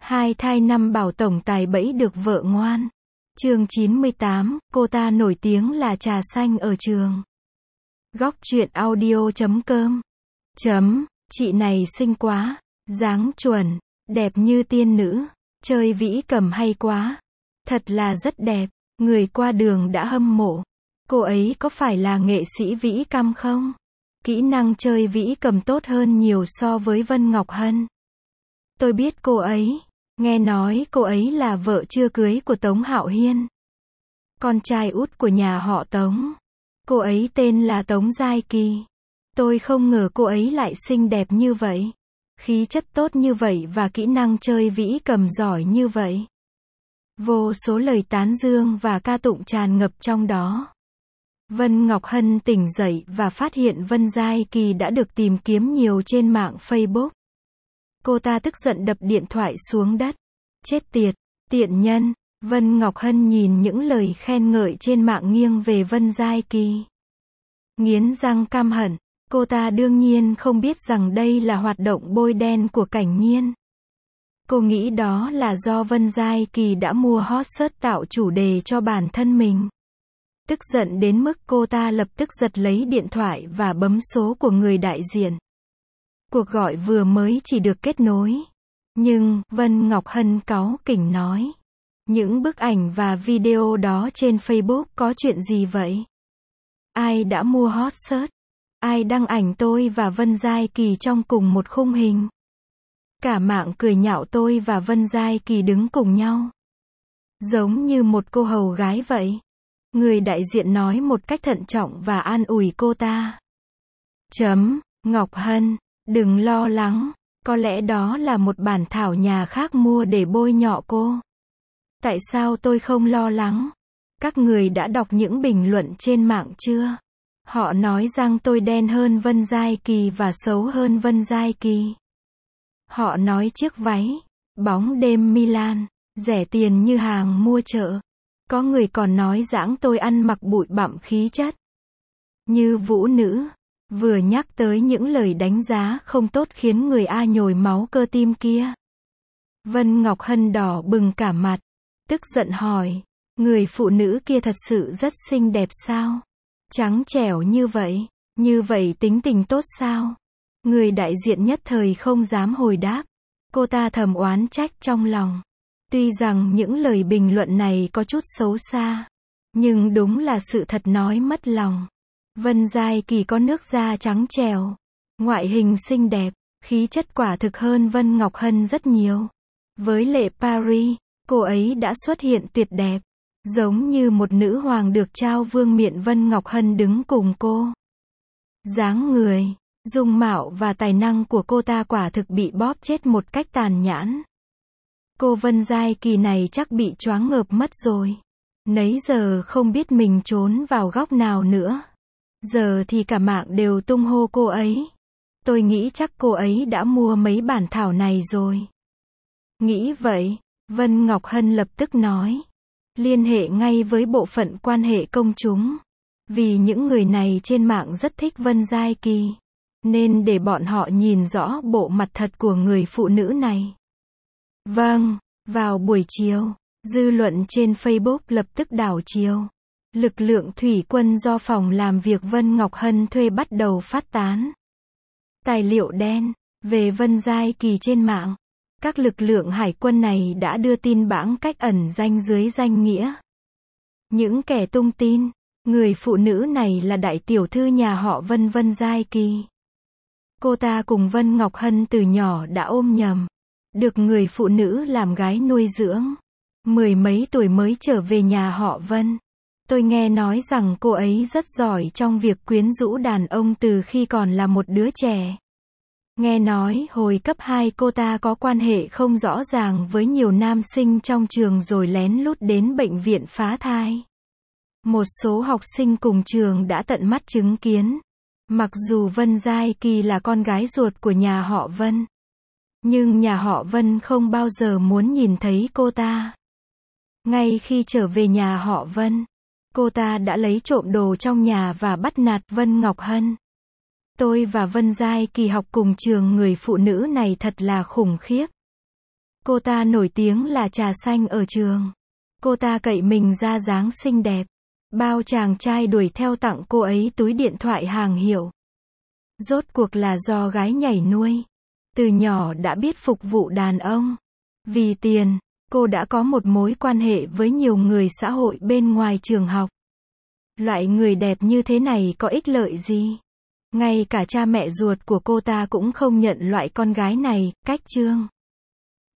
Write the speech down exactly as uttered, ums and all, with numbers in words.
Hai thai năm bảo tổng tài bẫy được vợ ngoan. Chương chín mươi tám, cô ta nổi tiếng là trà xanh ở trường. Góc truyện audio chấm com. Chấm, chị này xinh quá, dáng chuẩn, đẹp như tiên nữ, chơi vĩ cầm hay quá. Thật là rất đẹp, người qua đường đã hâm mộ. Cô ấy có phải là nghệ sĩ vĩ cầm không? Kỹ năng chơi vĩ cầm tốt hơn nhiều so với Vân Ngọc Hân. Tôi biết cô ấy, nghe nói cô ấy là vợ chưa cưới của Tống Hạo Hiên, con trai út của nhà họ Tống. Cô ấy tên là Tống Giai Kỳ. Tôi không ngờ cô ấy lại xinh đẹp như vậy, khí chất tốt như vậy và kỹ năng chơi vĩ cầm giỏi như vậy. Vô số lời tán dương và ca tụng tràn ngập trong đó. Vân Ngọc Hân tỉnh dậy và phát hiện Vân Giai Kỳ đã được tìm kiếm nhiều trên mạng Facebook. Cô ta tức giận đập điện thoại xuống đất. Chết tiệt, tiện nhân. Vân Ngọc Hân nhìn những lời khen ngợi trên mạng nghiêng về Vân Giai Kỳ, nghiến răng căm hận. Cô ta đương nhiên không biết rằng đây là hoạt động bôi đen của Cảnh Nhiên. Cô nghĩ đó là do Vân Giai Kỳ đã mua hot search tạo chủ đề cho bản thân mình. Tức giận đến mức cô ta lập tức giật lấy điện thoại và bấm số của người đại diện. Cuộc gọi vừa mới chỉ được kết nối. Nhưng, Vân Ngọc Hân cáu kỉnh nói. Những bức ảnh và video đó trên Facebook có chuyện gì vậy? Ai đã mua hot search? Ai đăng ảnh tôi và Vân Giai Kỳ trong cùng một khung hình? Cả mạng cười nhạo tôi và Vân Giai Kỳ đứng cùng nhau, giống như một cô hầu gái vậy. Người đại diện nói một cách thận trọng và an ủi cô ta. Chấm, Ngọc Hân, đừng lo lắng, có lẽ đó là một bản thảo nhà khác mua để bôi nhọ cô. Tại sao tôi không lo lắng? Các người đã đọc những bình luận trên mạng chưa? Họ nói rằng tôi đen hơn Vân Giai Kỳ và xấu hơn Vân Giai Kỳ. Họ nói chiếc váy bóng đêm Milan rẻ tiền như hàng mua chợ. Có người còn nói dáng tôi ăn mặc bụi bặm khí chất như vũ nữ. Vừa nhắc tới những lời đánh giá không tốt khiến người A nhồi máu cơ tim kia. Vân Ngọc Hân đỏ bừng cả mặt, tức giận hỏi, người phụ nữ kia thật sự rất xinh đẹp sao? Trắng trẻo như vậy, như vậy tính tình tốt sao? Người đại diện nhất thời không dám hồi đáp. Cô ta thầm oán trách trong lòng. Tuy rằng những lời bình luận này có chút xấu xa, nhưng đúng là sự thật nói mất lòng. Vân Giai Kỳ có nước da trắng trẻo, ngoại hình xinh đẹp, khí chất quả thực hơn Vân Ngọc Hân rất nhiều. Với Lệ Paris, cô ấy đã xuất hiện tuyệt đẹp, giống như một nữ hoàng được trao vương miện. Vân Ngọc Hân đứng cùng cô. Dáng người, dung mạo và tài năng của cô ta quả thực bị bóp chết một cách tàn nhẫn. Cô Vân Giai Kỳ này chắc bị choáng ngợp mất rồi. Nấy giờ không biết mình trốn vào góc nào nữa. Giờ thì cả mạng đều tung hô cô ấy. Tôi nghĩ chắc cô ấy đã mua mấy bản thảo này rồi. Nghĩ vậy, Vân Ngọc Hân lập tức nói. Liên hệ ngay với bộ phận quan hệ công chúng. Vì những người này trên mạng rất thích Vân Giai Kỳ, nên để bọn họ nhìn rõ bộ mặt thật của người phụ nữ này. Vâng, vào buổi chiều, dư luận trên Facebook lập tức đảo chiều. Lực lượng thủy quân do phòng làm việc Vân Ngọc Hân thuê bắt đầu phát tán tài liệu đen về Vân Giai Kỳ trên mạng. Các lực lượng hải quân này đã đưa tin bảng cách ẩn danh dưới danh nghĩa. Những kẻ tung tin, người phụ nữ này là đại tiểu thư nhà họ Vân Vân Giai Kỳ. Cô ta cùng Vân Ngọc Hân từ nhỏ đã ôm nhầm, được người phụ nữ làm gái nuôi dưỡng. Mười mấy tuổi mới trở về nhà họ Vân. Tôi nghe nói rằng cô ấy rất giỏi trong việc quyến rũ đàn ông từ khi còn là một đứa trẻ. Nghe nói hồi cấp hai cô ta có quan hệ không rõ ràng với nhiều nam sinh trong trường rồi lén lút đến bệnh viện phá thai. Một số học sinh cùng trường đã tận mắt chứng kiến. Mặc dù Vân Giai Kỳ là con gái ruột của nhà họ Vân, nhưng nhà họ Vân không bao giờ muốn nhìn thấy cô ta. Ngay khi trở về nhà họ Vân, cô ta đã lấy trộm đồ trong nhà và bắt nạt Vân Ngọc Hân. Tôi và Vân Giai Kỳ học cùng trường, người phụ nữ này thật là khủng khiếp. Cô ta nổi tiếng là trà xanh ở trường. Cô ta cậy mình ra dáng xinh đẹp. Bao chàng trai đuổi theo tặng cô ấy túi điện thoại hàng hiệu. Rốt cuộc là do gái nhảy nuôi. Từ nhỏ đã biết phục vụ đàn ông. Vì tiền, cô đã có một mối quan hệ với nhiều người xã hội bên ngoài trường học. Loại người đẹp như thế này có ích lợi gì? Ngay cả cha mẹ ruột của cô ta cũng không nhận loại con gái này, cách chương.